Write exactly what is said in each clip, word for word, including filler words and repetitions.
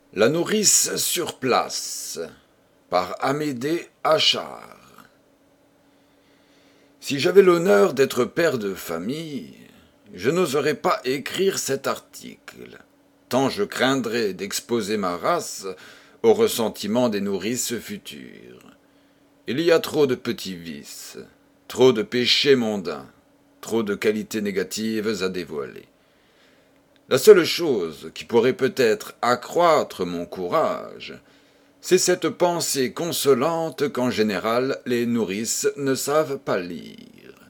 La nourrice sur place par Amédée Achard. Si j'avais l'honneur d'être père de famille, je n'oserais pas écrire cet article, tant je craindrais d'exposer ma race au ressentiment des nourrices futures. Il y a trop de petits vices, trop de péchés mondains, trop de qualités négatives à dévoiler. La seule chose qui pourrait peut-être accroître mon courage, c'est cette pensée consolante qu'en général les nourrices ne savent pas lire.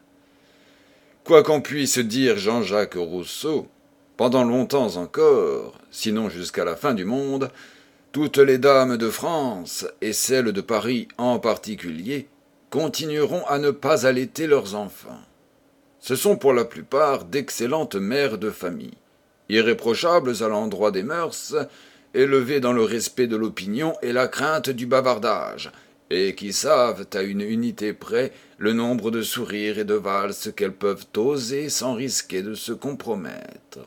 Quoi qu'en puisse dire Jean-Jacques Rousseau, pendant longtemps encore, sinon jusqu'à la fin du monde, toutes les dames de France, et celles de Paris en particulier, continueront à ne pas allaiter leurs enfants. Ce sont pour la plupart d'excellentes mères de famille, irréprochables à l'endroit des mœurs, élevées dans le respect de l'opinion et la crainte du bavardage, et qui savent à une unité près le nombre de sourires et de valses qu'elles peuvent oser sans risquer de se compromettre.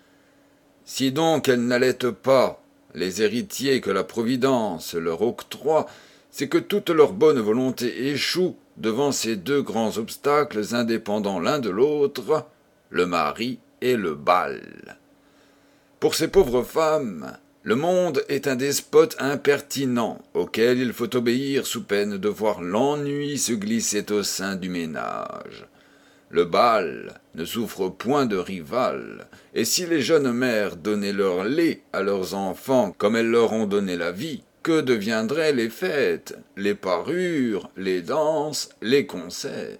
Si donc elles n'allaitent pas les héritiers que la Providence leur octroie, c'est que toute leur bonne volonté échoue devant ces deux grands obstacles indépendants l'un de l'autre, le mari et le bal. Pour ces pauvres femmes, le monde est un despote impertinent auquel il faut obéir sous peine de voir l'ennui se glisser au sein du ménage. Le bal ne souffre point de rival, et si les jeunes mères donnaient leur lait à leurs enfants comme elles leur ont donné la vie, que deviendraient les fêtes, les parures, les danses, les concerts?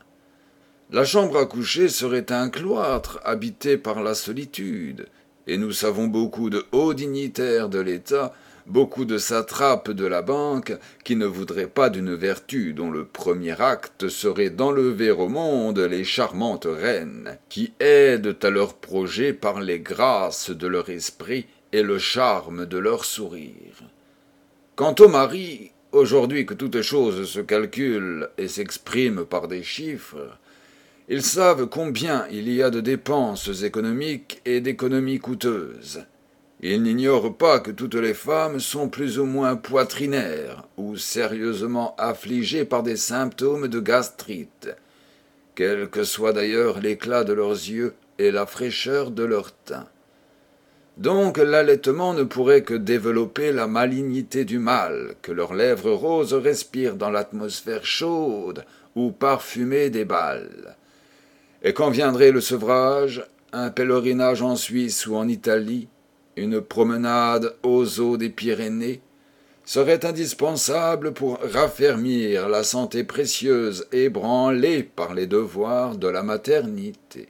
La chambre à coucher serait un cloître habité par la solitude, et nous savons beaucoup de hauts dignitaires de l'État, beaucoup de satrapes de la banque, qui ne voudraient pas d'une vertu dont le premier acte serait d'enlever au monde les charmantes reines, qui aident à leurs projets par les grâces de leur esprit et le charme de leur sourire. Quant aux maris, aujourd'hui que toute chose se calcule et s'exprime par des chiffres, ils savent combien il y a de dépenses économiques et d'économies coûteuses. Ils n'ignorent pas que toutes les femmes sont plus ou moins poitrinaires ou sérieusement affligées par des symptômes de gastrite, quel que soit d'ailleurs l'éclat de leurs yeux et la fraîcheur de leur teint. Donc l'allaitement ne pourrait que développer la malignité du mal que leurs lèvres roses respirent dans l'atmosphère chaude ou parfumée des bals. Et quand viendrait le sevrage, un pèlerinage en Suisse ou en Italie, une promenade aux eaux des Pyrénées, serait indispensable pour raffermir la santé précieuse ébranlée par les devoirs de la maternité.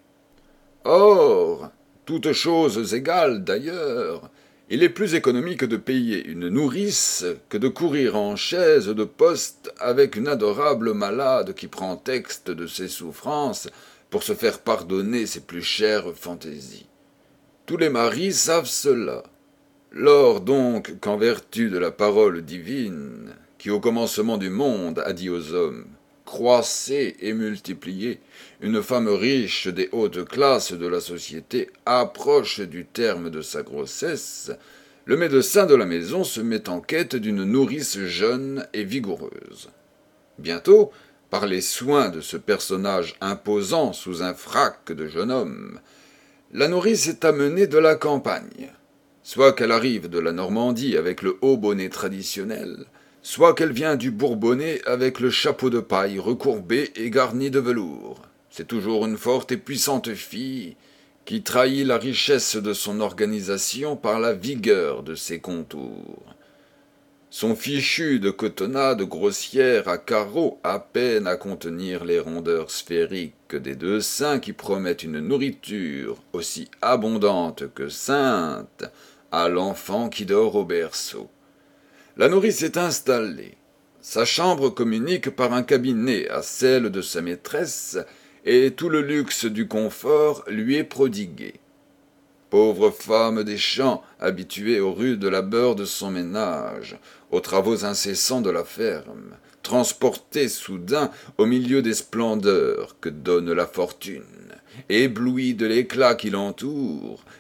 Or, toutes choses égales d'ailleurs, il est plus économique de payer une nourrice que de courir en chaise de poste avec une adorable malade qui prend texte de ses souffrances pour se faire pardonner ses plus chères fantaisies. Tous les maris savent cela. Lors donc qu'en vertu de la parole divine, qui au commencement du monde a dit aux hommes « Croissez et multipliez », une femme riche des hautes classes de la société approche du terme de sa grossesse, le médecin de la maison se met en quête d'une nourrice jeune et vigoureuse. Bientôt, par les soins de ce personnage imposant sous un frac de jeune homme, la nourrice est amenée de la campagne, soit qu'elle arrive de la Normandie avec le haut bonnet traditionnel, soit qu'elle vient du Bourbonnais avec le chapeau de paille recourbé et garni de velours. C'est toujours une forte et puissante fille qui trahit la richesse de son organisation par la vigueur de ses contours. Son fichu de cotonnade grossière à carreaux à peine à contenir les rondeurs sphériques des deux seins qui promettent une nourriture aussi abondante que sainte à l'enfant qui dort au berceau. La nourrice est installée. Sa chambre communique par un cabinet à celle de sa maîtresse et tout le luxe du confort lui est prodigué. Pauvre femme des champs, habituée au rude labeur de son ménage, aux travaux incessants de la ferme, transportée soudain au milieu des splendeurs que donne la fortune, éblouie de l'éclat qui l'entoure,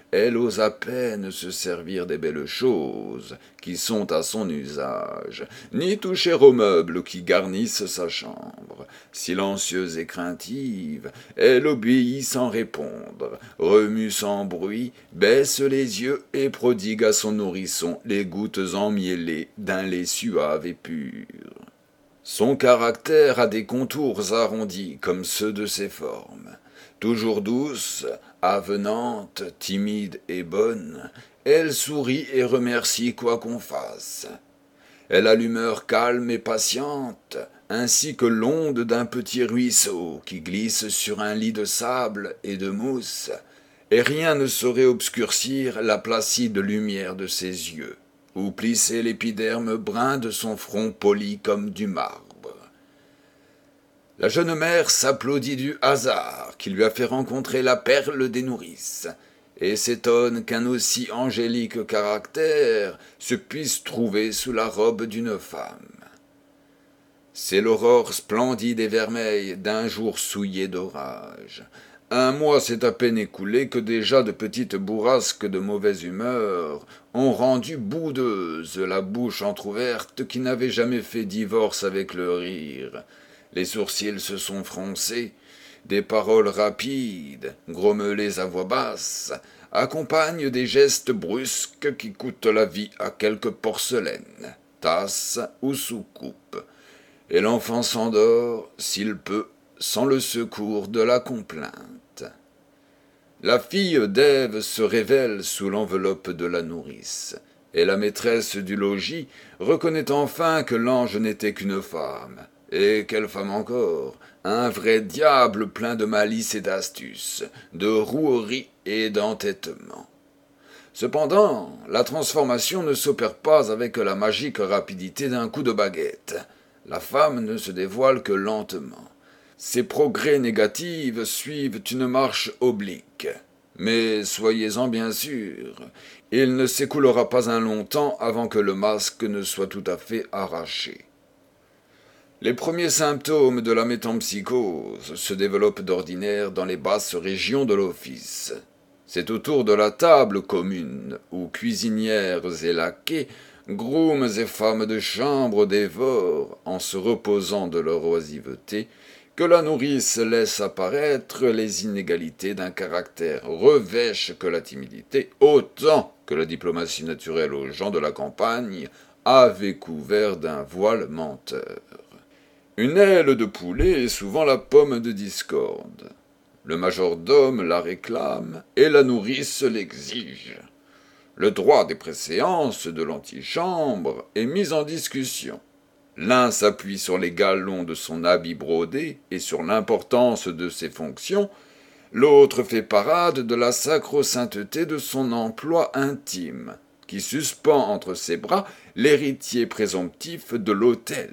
elle ose à peine se servir des belles choses qui sont à son usage, ni toucher aux meubles qui garnissent sa chambre. Silencieuse et craintive, elle obéit sans répondre, remue sans bruit, baisse les yeux et prodigue à son nourrisson les gouttes emmiellées d'un lait suave et pur. Son caractère a des contours arrondis comme ceux de ses formes. Toujours douce, avenante, timide et bonne, elle sourit et remercie quoi qu'on fasse. Elle a l'humeur calme et patiente, ainsi que l'onde d'un petit ruisseau qui glisse sur un lit de sable et de mousse, et rien ne saurait obscurcir la placide lumière de ses yeux, ou plisser l'épiderme brun de son front poli comme du marbre. La jeune mère s'applaudit du hasard qui lui a fait rencontrer la perle des nourrices, et s'étonne qu'un aussi angélique caractère se puisse trouver sous la robe d'une femme. C'est l'aurore splendide et vermeille d'un jour souillé d'orage. Un mois s'est à peine écoulé que déjà de petites bourrasques de mauvaise humeur ont rendu boudeuse la bouche entr'ouverte qui n'avait jamais fait divorce avec le rire. Les sourcils se sont froncés, des paroles rapides, grommelées à voix basse, accompagnent des gestes brusques qui coûtent la vie à quelque porcelaine, tasse ou soucoupe, et l'enfant s'endort, s'il peut, sans le secours de la complainte. La fille d'Ève se révèle sous l'enveloppe de la nourrice, et la maîtresse du logis reconnaît enfin que l'ange n'était qu'une femme. Et quelle femme encore! Un vrai diable plein de malice et d'astuce, de rouerie et d'entêtement. Cependant, la transformation ne s'opère pas avec la magique rapidité d'un coup de baguette. La femme ne se dévoile que lentement. Ses progrès négatifs suivent une marche oblique. Mais soyez-en bien sûr, il ne s'écoulera pas un long temps avant que le masque ne soit tout à fait arraché. Les premiers symptômes de la métempsychose se développent d'ordinaire dans les basses régions de l'office. C'est autour de la table commune, où cuisinières et laquais, grooms et femmes de chambre dévorent, en se reposant de leur oisiveté, que la nourrice laisse apparaître les inégalités d'un caractère revêche que la timidité, autant que la diplomatie naturelle aux gens de la campagne avait couvert d'un voile menteur. Une aile de poulet est souvent la pomme de discorde. Le majordome la réclame et la nourrice l'exige. Le droit des préséances de l'antichambre est mis en discussion. L'un s'appuie sur les galons de son habit brodé et sur l'importance de ses fonctions, l'autre fait parade de la sacro-sainteté de son emploi intime, qui suspend entre ses bras l'héritier présomptif de l'autel.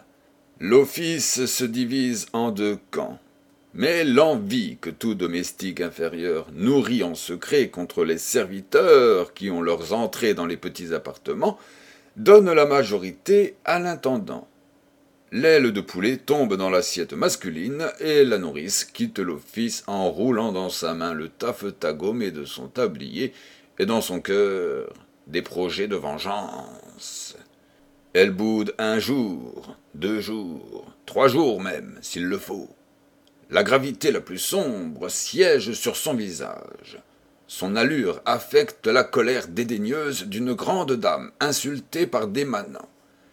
L'office se divise en deux camps, mais l'envie que tout domestique inférieur nourrit en secret contre les serviteurs qui ont leurs entrées dans les petits appartements donne la majorité à l'intendant. L'aile de poulet tombe dans l'assiette masculine et la nourrice quitte l'office en roulant dans sa main le taffetas gommé de son tablier et dans son cœur des projets de vengeance. Elle boude un jour, deux jours, trois jours même, s'il le faut. La gravité la plus sombre siège sur son visage. Son allure affecte la colère dédaigneuse d'une grande dame insultée par des manants.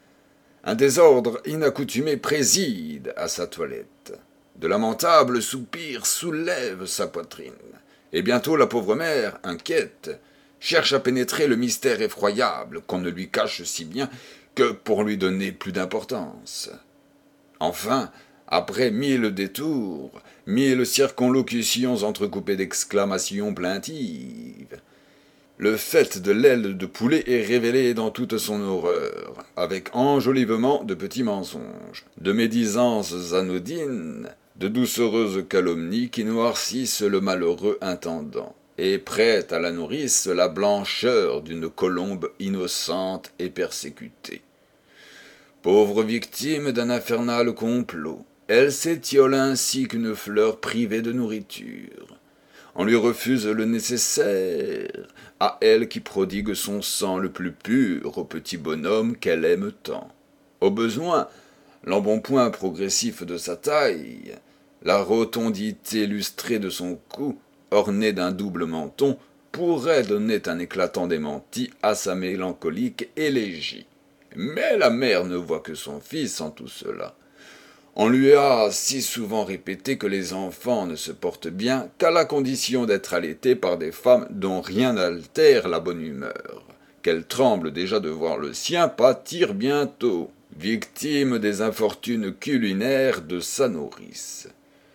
Un désordre inaccoutumé préside à sa toilette. De lamentables soupirs soulèvent sa poitrine. Et bientôt la pauvre mère, inquiète, cherche à pénétrer le mystère effroyable qu'on ne lui cache si bien que pour lui donner plus d'importance. Enfin, après mille détours, mille circonlocutions entrecoupées d'exclamations plaintives, le fait de l'aile de poulet est révélé dans toute son horreur, avec enjolivement de petits mensonges, de médisances anodines, de doucereuses calomnies qui noircissent le malheureux intendant, et prête à la nourrice la blancheur d'une colombe innocente et persécutée. Pauvre victime d'un infernal complot, elle s'étiole ainsi qu'une fleur privée de nourriture. On lui refuse le nécessaire, à elle qui prodigue son sang le plus pur au petit bonhomme qu'elle aime tant. Au besoin, l'embonpoint progressif de sa taille, la rotondité lustrée de son cou, ornée d'un double menton, pourrait donner un éclatant démenti à sa mélancolique élégie. Mais la mère ne voit que son fils en tout cela. On lui a si souvent répété que les enfants ne se portent bien qu'à la condition d'être allaités par des femmes dont rien n'altère la bonne humeur, qu'elle tremble déjà de voir le sien pâtir bientôt, victime des infortunes culinaires de sa nourrice.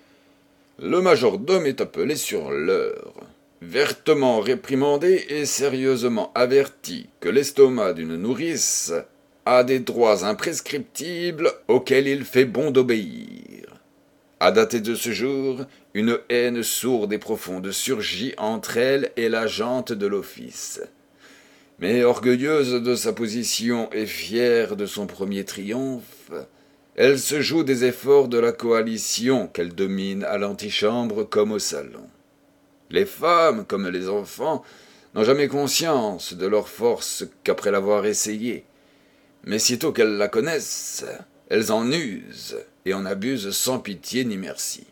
Le majordome est appelé sur l'heure, vertement réprimandé et sérieusement averti que l'estomac d'une nourrice a des droits imprescriptibles auxquels il fait bon d'obéir. À dater de ce jour, une haine sourde et profonde surgit entre elle et la gente de l'office. Mais orgueilleuse de sa position et fière de son premier triomphe, elle se joue des efforts de la coalition qu'elle domine à l'antichambre comme au salon. Les femmes, comme les enfants, n'ont jamais conscience de leur force qu'après l'avoir essayée. Mais sitôt qu'elles la connaissent, elles en usent et en abusent sans pitié ni merci.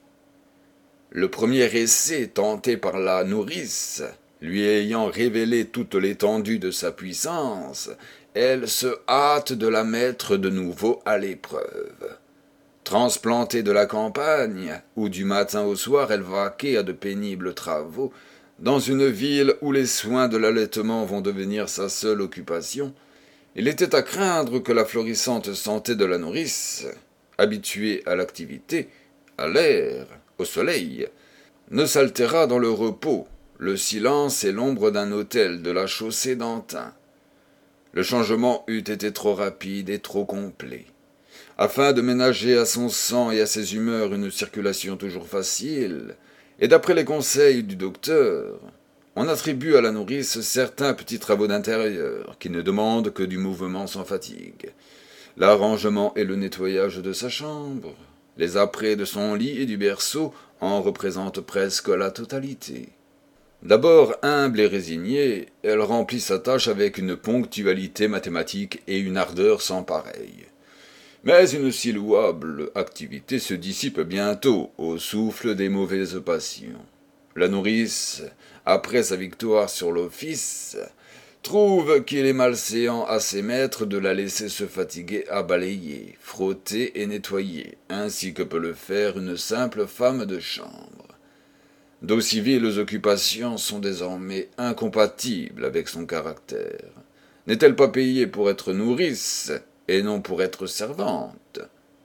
Le premier essai tenté par la nourrice, lui ayant révélé toute l'étendue de sa puissance, elle se hâte de la mettre de nouveau à l'épreuve. Transplantée de la campagne, où du matin au soir elle vaquait à de pénibles travaux, dans une ville où les soins de l'allaitement vont devenir sa seule occupation, il était à craindre que la florissante santé de la nourrice, habituée à l'activité, à l'air, au soleil, ne s'altérât dans le repos, le silence et l'ombre d'un hôtel de la chaussée d'Antin. Le changement eût été trop rapide et trop complet. Afin de ménager à son sang et à ses humeurs une circulation toujours facile, et d'après les conseils du docteur, on attribue à la nourrice certains petits travaux d'intérieur qui ne demandent que du mouvement sans fatigue. L'arrangement et le nettoyage de sa chambre, les apprêts de son lit et du berceau en représentent presque la totalité. D'abord humble et résignée, elle remplit sa tâche avec une ponctualité mathématique et une ardeur sans pareille. Mais une si louable activité se dissipe bientôt au souffle des mauvaises passions. La nourrice, après sa victoire sur l'office, trouve qu'il est malséant à ses maîtres de la laisser se fatiguer à balayer, frotter et nettoyer, ainsi que peut le faire une simple femme de chambre. D'aussi viles occupations sont désormais incompatibles avec son caractère. N'est-elle pas payée pour être nourrice et non pour être servante?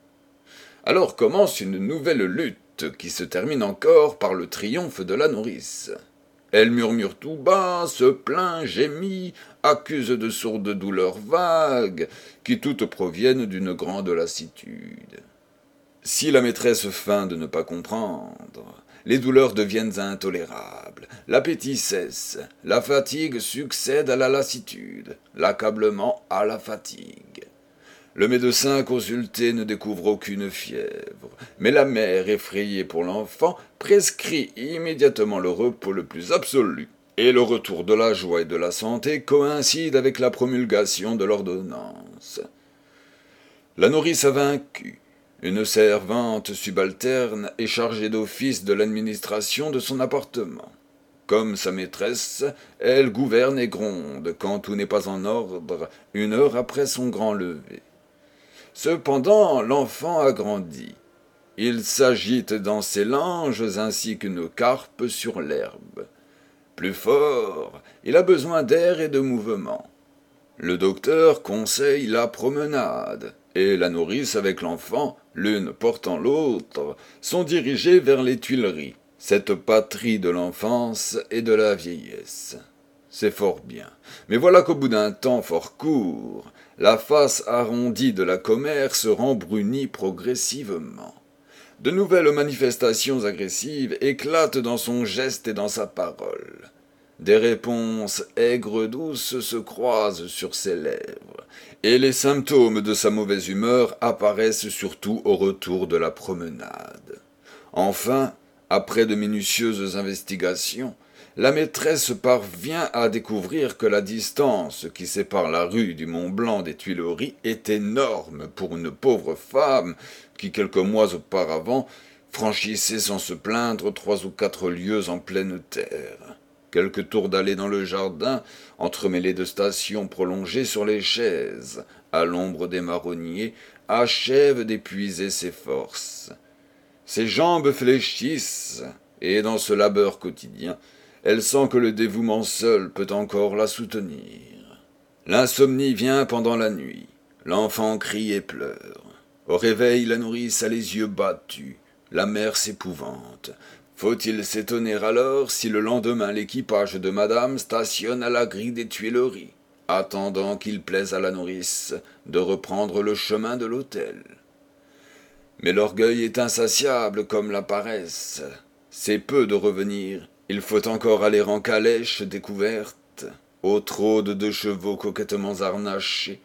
Alors commence une nouvelle lutte qui se termine encore par le triomphe de la nourrice. Elle murmure tout bas, se plaint, gémit, accuse de sourdes douleurs vagues, qui toutes proviennent d'une grande lassitude. Si la maîtresse feint de ne pas comprendre, les douleurs deviennent intolérables, l'appétit cesse, la fatigue succède à la lassitude, l'accablement à la fatigue. Le médecin consulté ne découvre aucune fièvre, mais la mère, effrayée pour l'enfant, prescrit immédiatement le repos le plus absolu, et le retour de la joie et de la santé coïncide avec la promulgation de l'ordonnance. La nourrice a vaincu. Une servante subalterne est chargée d'office de l'administration de son appartement. Comme sa maîtresse, elle gouverne et gronde quand tout n'est pas en ordre, une heure après son grand lever. Cependant, l'enfant a grandi. Il s'agite dans ses langes ainsi qu'une carpe sur l'herbe. Plus fort, il a besoin d'air et de mouvement. Le docteur conseille la promenade, et la nourrice avec l'enfant, l'une portant l'autre, sont dirigées vers les Tuileries, cette patrie de l'enfance et de la vieillesse. C'est fort bien, mais voilà qu'au bout d'un temps fort court, la face arrondie de la commère se rembrunit progressivement. De nouvelles manifestations agressives éclatent dans son geste et dans sa parole. Des réponses aigres-douces se croisent sur ses lèvres, et les symptômes de sa mauvaise humeur apparaissent surtout au retour de la promenade. Enfin, Après de minutieuses investigations, la maîtresse parvient à découvrir que la distance qui sépare la rue du Mont-Blanc des Tuileries est énorme pour une pauvre femme qui, quelques mois auparavant, franchissait sans se plaindre trois ou quatre lieues en pleine terre. Quelques tours d'allée dans le jardin, entremêlés de stations prolongées sur les chaises, à l'ombre des marronniers, achèvent d'épuiser ses forces. Ses jambes fléchissent, et dans ce labeur quotidien, elle sent que le dévouement seul peut encore la soutenir. L'insomnie vient pendant la nuit. L'enfant crie et pleure. Au réveil, la nourrice a les yeux battus. La mère s'épouvante. Faut-il s'étonner alors si le lendemain l'équipage de madame stationne à la grille des Tuileries, attendant qu'il plaise à la nourrice de reprendre le chemin de l'hôtel? Mais l'orgueil est insatiable comme la paresse. C'est peu de revenir. Il faut encore aller en calèche découverte, au trot de deux chevaux coquettement harnachés.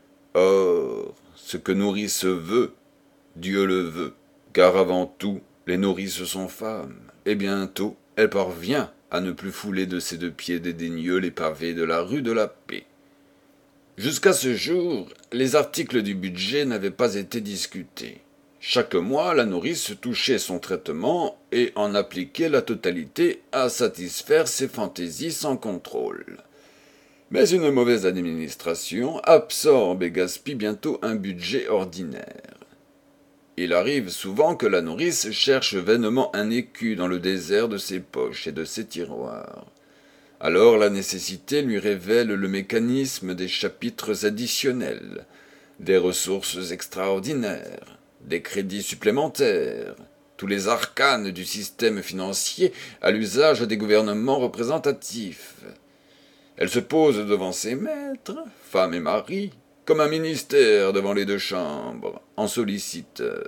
Or, ce que nourrice veut, Dieu le veut, car avant tout, les nourrices sont femmes, et bientôt, elle parvient à ne plus fouler de ses deux pieds dédaigneux les pavés de la rue de la Paix. Jusqu'à ce jour, les articles du budget n'avaient pas été discutés. Chaque mois, la nourrice touchait son traitement et en appliquait la totalité à satisfaire ses fantaisies sans contrôle. Mais une mauvaise administration absorbe et gaspille bientôt un budget ordinaire. Il arrive souvent que la nourrice cherche vainement un écu dans le désert de ses poches et de ses tiroirs. Alors la nécessité lui révèle le mécanisme des chapitres additionnels, des ressources extraordinaires, des crédits supplémentaires, tous les arcanes du système financier à l'usage des gouvernements représentatifs. Elle se pose devant ses maîtres, femme et mari, comme un ministère devant les deux chambres, en solliciteur.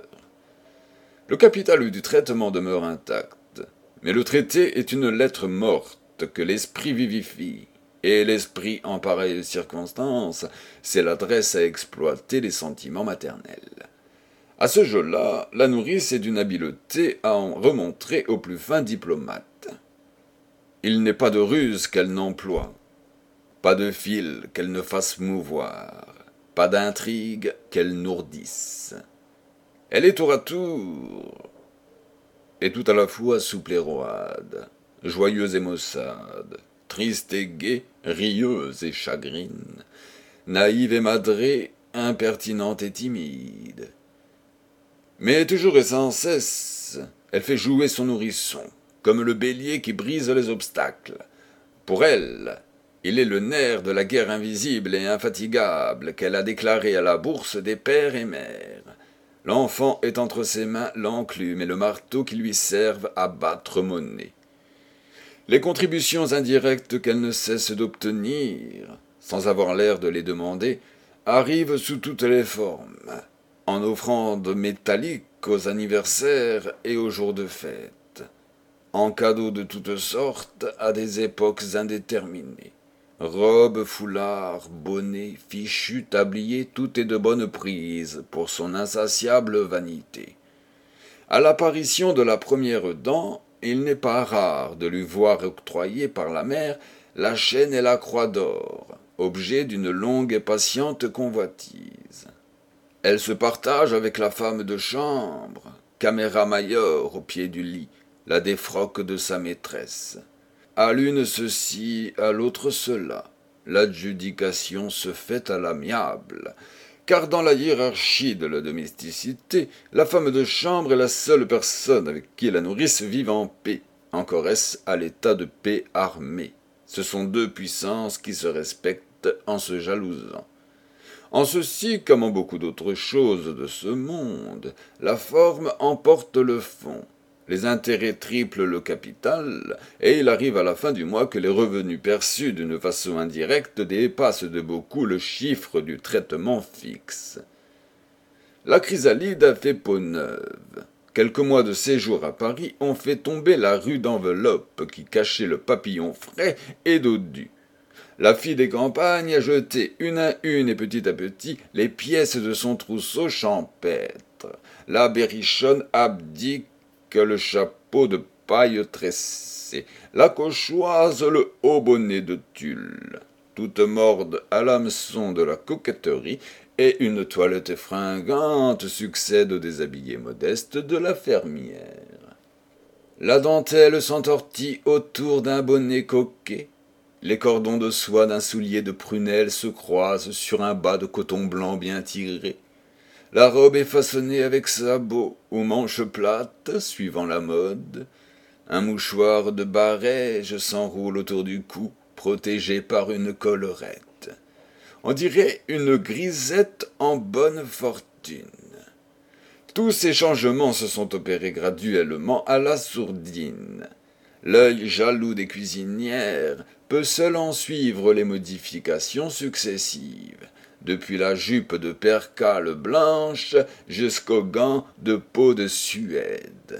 Le capital du traitement demeure intact, mais le traité est une lettre morte que l'esprit vivifie, et l'esprit, en pareille circonstance, c'est l'adresse à exploiter les sentiments maternels. À ce jeu-là, la nourrice est d'une habileté à en remontrer au plus fin diplomate. Il n'est pas de ruse qu'elle n'emploie, pas de fil qu'elle ne fasse mouvoir, pas d'intrigue qu'elle nourdisse. Elle est tour à tour, et tout à la fois souple et roide, joyeuse et maussade, triste et gaie, rieuse et chagrine, naïve et madrée, impertinente et timide. Mais toujours et sans cesse, elle fait jouer son nourrisson, comme le bélier qui brise les obstacles. Pour elle, il est le nerf de la guerre invisible et infatigable qu'elle a déclarée à la bourse des pères et mères. L'enfant est entre ses mains l'enclume et le marteau qui lui servent à battre monnaie. Les contributions indirectes qu'elle ne cesse d'obtenir, sans avoir l'air de les demander, arrivent sous toutes les formes, en offrandes métalliques aux anniversaires et aux jours de fête, en cadeaux de toutes sortes à des époques indéterminées. Robes, foulards, bonnets, fichus, tabliers, tout est de bonne prise pour son insatiable vanité. À l'apparition de la première dent, il n'est pas rare de lui voir octroyer par la mère la chaîne et la croix d'or, objet d'une longue et patiente convoitise. Elle se partage avec la femme de chambre, caméra mayor au pied du lit, la défroque de sa maîtresse. À l'une ceci, à l'autre cela. L'adjudication se fait à l'amiable, car dans la hiérarchie de la domesticité, la femme de chambre est la seule personne avec qui la nourrice vive en paix, encore est-ce à l'état de paix armée. Ce sont deux puissances qui se respectent en se jalousant. En ceci, comme en beaucoup d'autres choses de ce monde, la forme emporte le fond. Les intérêts triplent le capital, et il arrive à la fin du mois que les revenus perçus d'une façon indirecte dépassent de beaucoup le chiffre du traitement fixe. La chrysalide a fait peau neuve. Quelques mois de séjour à Paris ont fait tomber la rue d'enveloppe qui cachait le papillon frais et dodu. La fille des campagnes a jeté une à une et petit à petit les pièces de son trousseau champêtre. La berrichonne abdique le chapeau de paille tressée, la cauchoise, le haut bonnet de tulle, toute morde à l'hameçon de la coquetterie, et une toilette fringante succède au déshabillé modeste de la fermière. La dentelle s'entortille autour d'un bonnet coquet, les cordons de soie d'un soulier de prunelle se croisent sur un bas de coton blanc bien tiré. La robe est façonnée avec sabots ou manches plates, suivant la mode. Un mouchoir de barège s'enroule autour du cou, protégé par une collerette. On dirait une grisette en bonne fortune. Tous ces changements se sont opérés graduellement à la sourdine. L'œil jaloux des cuisinières peut seul en suivre les modifications successives, depuis la jupe de percale blanche jusqu'aux gants de peau de Suède.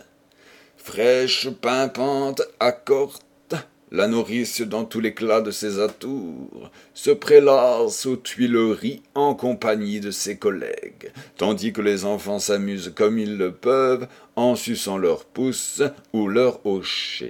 Fraîche, pimpante, accorte, la nourrice dans tout l'éclat de ses atours se prélasse aux Tuileries en compagnie de ses collègues, tandis que les enfants s'amusent comme ils le peuvent en suçant leurs pouces ou leurs hochets.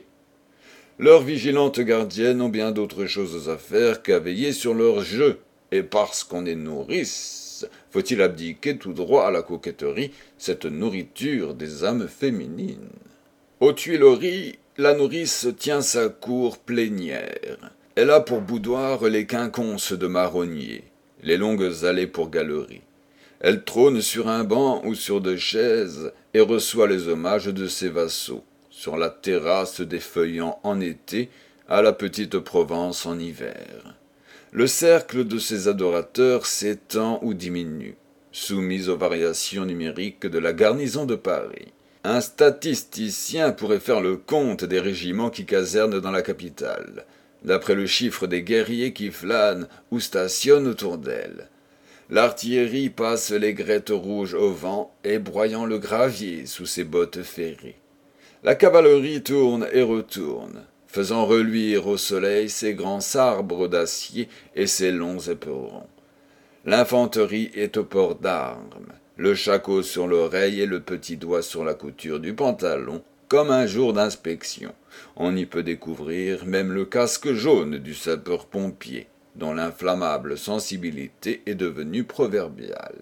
Leurs vigilantes gardiennes ont bien d'autres choses à faire qu'à veiller sur leurs jeux, et parce qu'on est nourrice, faut-il abdiquer tout droit à la coquetterie, cette nourriture des âmes féminines. Aux Tuileries, la nourrice tient sa cour plénière. Elle a pour boudoir les quinconces de marronniers, les longues allées pour galeries. Elle trône sur un banc ou sur deux chaises et reçoit les hommages de ses vassaux, sur la terrasse des feuillants en été, à la petite Provence en hiver. Le cercle de ses adorateurs s'étend ou diminue, soumis aux variations numériques de la garnison de Paris. Un statisticien pourrait faire le compte des régiments qui casernent dans la capitale, d'après le chiffre des guerriers qui flânent ou stationnent autour d'elle. L'artillerie passe les grettes rouges au vent et broyant le gravier sous ses bottes ferrées. La cavalerie tourne et retourne, faisant reluire au soleil ses grands sabres d'acier et ses longs éperons. L'infanterie est au port d'armes, le shako sur l'oreille et le petit doigt sur la couture du pantalon, comme un jour d'inspection. On y peut découvrir même le casque jaune du sapeur-pompier, dont l'inflammable sensibilité est devenue proverbiale.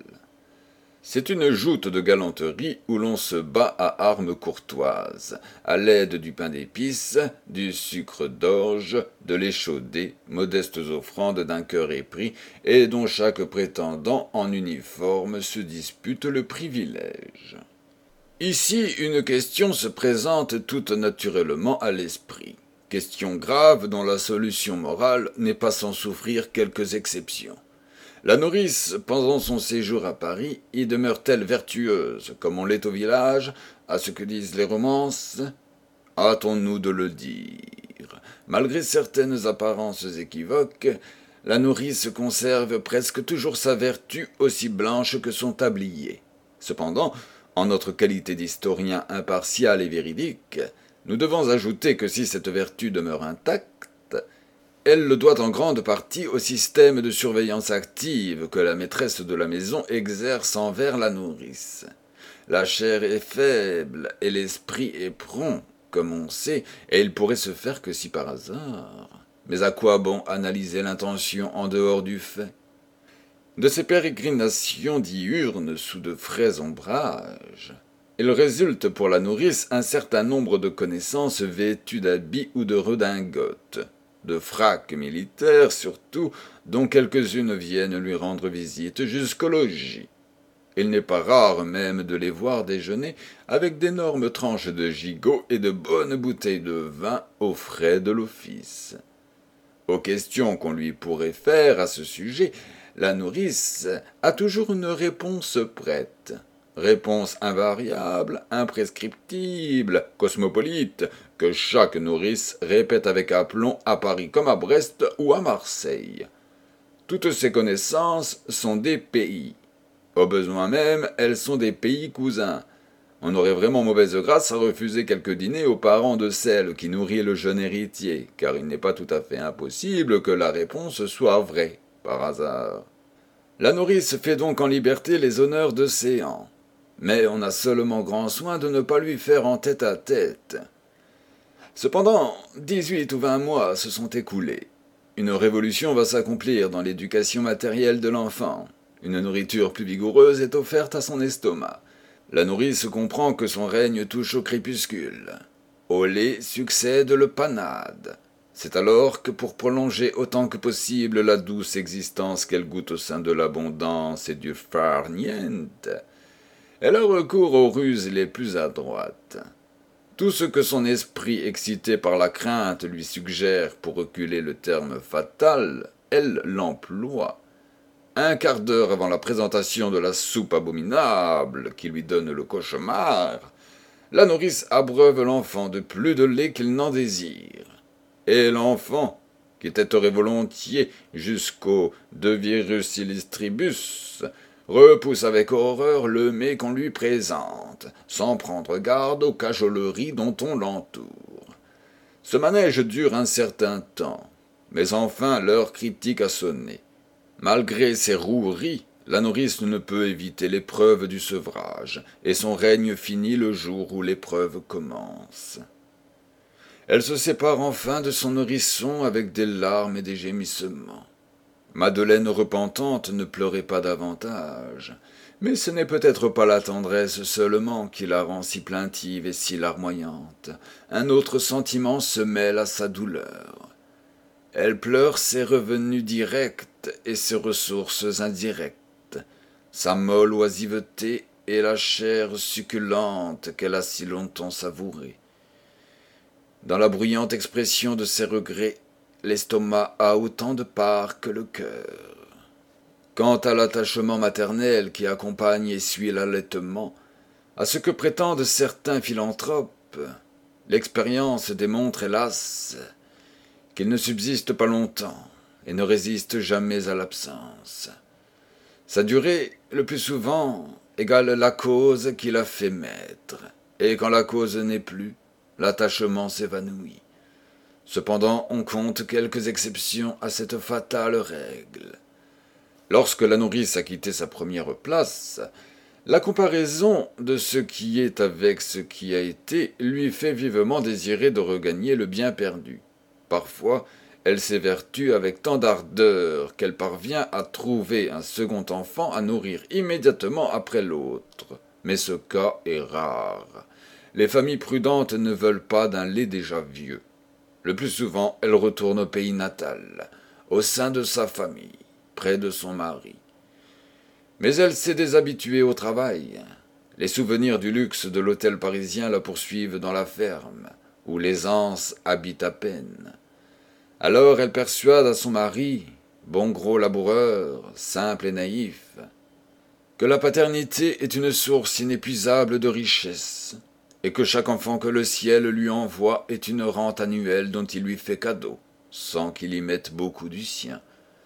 C'est une joute de galanterie où l'on se bat à armes courtoises, à l'aide du pain d'épices, du sucre d'orge, de l'échaudé, modestes offrandes d'un cœur épris, et dont chaque prétendant en uniforme se dispute le privilège. Ici, une question se présente toute naturellement à l'esprit. Question grave dont la solution morale n'est pas sans souffrir quelques exceptions. La nourrice, pendant son séjour à Paris, y demeure-t-elle vertueuse, comme on l'est au village, à ce que disent les romances? Hâtons-nous de le dire. Malgré certaines apparences équivoques, la nourrice conserve presque toujours sa vertu aussi blanche que son tablier. Cependant, en notre qualité d'historien impartial et véridique, nous devons ajouter que si cette vertu demeure intacte, elle le doit en grande partie au système de surveillance active que la maîtresse de la maison exerce envers la nourrice. La chair est faible et l'esprit est prompt, comme on sait, et il pourrait se faire que si par hasard. Mais à quoi bon analyser l'intention en dehors du fait? De ces pérégrinations diurnes sous de frais ombrages, il résulte pour la nourrice un certain nombre de connaissances vêtues d'habits ou de redingotes, de fracs militaires surtout, dont quelques-unes viennent lui rendre visite jusqu'au logis. Il n'est pas rare même de les voir déjeuner avec d'énormes tranches de gigot et de bonnes bouteilles de vin aux frais de l'office. Aux questions qu'on lui pourrait faire à ce sujet, la nourrice a toujours une réponse prête. Réponse invariable, imprescriptible, cosmopolite, que chaque nourrice répète avec aplomb à Paris comme à Brest ou à Marseille. Toutes ces connaissances sont des pays. Au besoin même, elles sont des pays cousins. On aurait vraiment mauvaise grâce à refuser quelques dîners aux parents de celle qui nourrit le jeune héritier, car il n'est pas tout à fait impossible que la réponse soit vraie, par hasard. La nourrice fait donc en liberté les honneurs de séance. Mais on a seulement grand soin de ne pas lui faire en tête-à-tête. Cependant, dix-huit ou vingt mois se sont écoulés. Une révolution va s'accomplir dans l'éducation matérielle de l'enfant. Une nourriture plus vigoureuse est offerte à son estomac. La nourrice comprend que son règne touche au crépuscule. Au lait succède le panade. C'est alors que pour prolonger autant que possible la douce existence qu'elle goûte au sein de l'abondance et du farniente, elle a recours aux ruses les plus adroites. Tout ce que son esprit excité par la crainte lui suggère pour reculer le terme fatal, elle l'emploie. Un quart d'heure avant la présentation de la soupe abominable qui lui donne le cauchemar, la nourrice abreuve l'enfant de plus de lait qu'il n'en désire. Et l'enfant, qui têterait volontiers jusqu'au de virus illustribus, repousse avec horreur le mets qu'on lui présente, sans prendre garde aux cajoleries dont on l'entoure. Ce manège dure un certain temps, mais enfin l'heure critique a sonné. Malgré ses roueries, la nourrice ne peut éviter l'épreuve du sevrage, et son règne finit le jour où l'épreuve commence. Elle se sépare enfin de son nourrisson avec des larmes et des gémissements. Madeleine repentante ne pleurait pas davantage, mais ce n'est peut-être pas la tendresse seulement qui la rend si plaintive et si larmoyante. Un autre sentiment se mêle à sa douleur. Elle pleure ses revenus directs et ses ressources indirectes, sa molle oisiveté et la chair succulente qu'elle a si longtemps savourée. Dans la bruyante expression de ses regrets, l'estomac a autant de part que le cœur. Quant à l'attachement maternel qui accompagne et suit l'allaitement, à ce que prétendent certains philanthropes, l'expérience démontre, hélas, qu'il ne subsiste pas longtemps et ne résiste jamais à l'absence. Sa durée, le plus souvent, égale la cause qui l'a fait naître, et quand la cause n'est plus, l'attachement s'évanouit. Cependant, on compte quelques exceptions à cette fatale règle. Lorsque la nourrice a quitté sa première place, la comparaison de ce qui est avec ce qui a été lui fait vivement désirer de regagner le bien perdu. Parfois, elle s'évertue avec tant d'ardeur qu'elle parvient à trouver un second enfant à nourrir immédiatement après l'autre. Mais ce cas est rare. Les familles prudentes ne veulent pas d'un lait déjà vieux. Le plus souvent, elle retourne au pays natal, au sein de sa famille, près de son mari. Mais elle s'est déshabituée au travail. Les souvenirs du luxe de l'hôtel parisien la poursuivent dans la ferme, où l'aisance habite à peine. Alors elle persuade à son mari, bon gros laboureur, simple et naïf, que la paternité est une source inépuisable de richesse, et que chaque enfant que le ciel lui envoie est une rente annuelle dont il lui fait cadeau, sans qu'il y mette beaucoup du sien.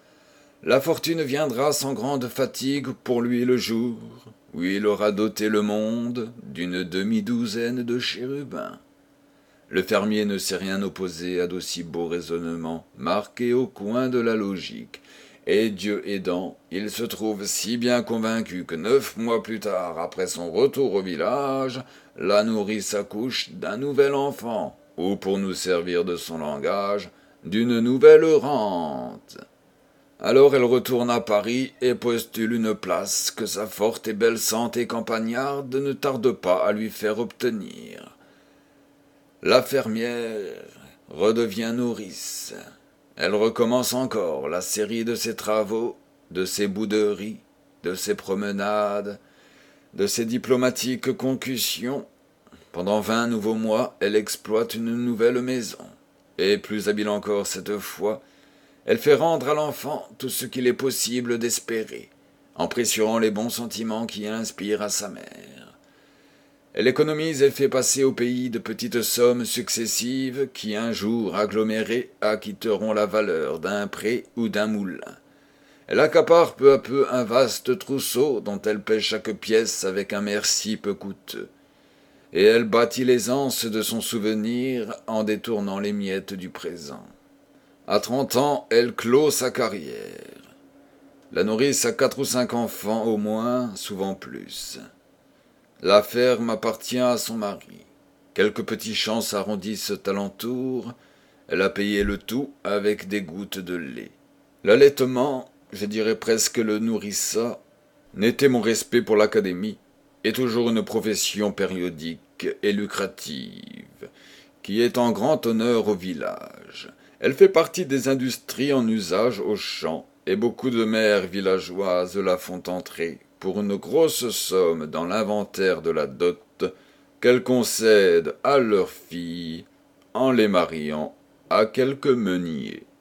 La fortune viendra sans grande fatigue pour lui le jour, où il aura doté le monde d'une demi-douzaine de chérubins. Le fermier ne sait rien opposer à d'aussi beaux raisonnements, marqués au coin de la logique, et Dieu aidant, il se trouve si bien convaincu que neuf mois plus tard, après son retour au village, la nourrice accouche d'un nouvel enfant, ou pour nous servir de son langage, d'une nouvelle rente. Alors elle retourne à Paris et postule une place que sa forte et belle santé campagnarde ne tarde pas à lui faire obtenir. La fermière redevient nourrice. Elle recommence encore la série de ses travaux, de ses bouderies, de ses promenades, de ses diplomatiques concussions. Pendant vingt nouveaux mois, elle exploite une nouvelle maison. Et plus habile encore cette fois, elle fait rendre à l'enfant tout ce qu'il est possible d'espérer, en pressurant les bons sentiments qui inspirent à sa mère. Elle économise et fait passer au pays de petites sommes successives qui, un jour agglomérées, acquitteront la valeur d'un pré ou d'un moulin. Elle accapare peu à peu un vaste trousseau dont elle paie chaque pièce avec un merci peu coûteux. Et elle bâtit l'aisance de son souvenir en détournant les miettes du présent. À trente ans, elle clôt sa carrière. La nourrice a quatre ou cinq enfants au moins, souvent plus. La ferme appartient à son mari, Quelques petits champs s'arrondissent alentour. Elle a payé le tout avec des gouttes de lait. L'allaitement, je dirais presque le nourrissat, n'était mon respect pour l'académie, est toujours une profession périodique et lucrative, qui est en grand honneur au village. Elle fait partie des industries en usage aux champs, et beaucoup de mères villageoises la font entrer pour une grosse somme dans l'inventaire de la dot qu'elles concèdent à leurs filles en les mariant à quelques meuniers.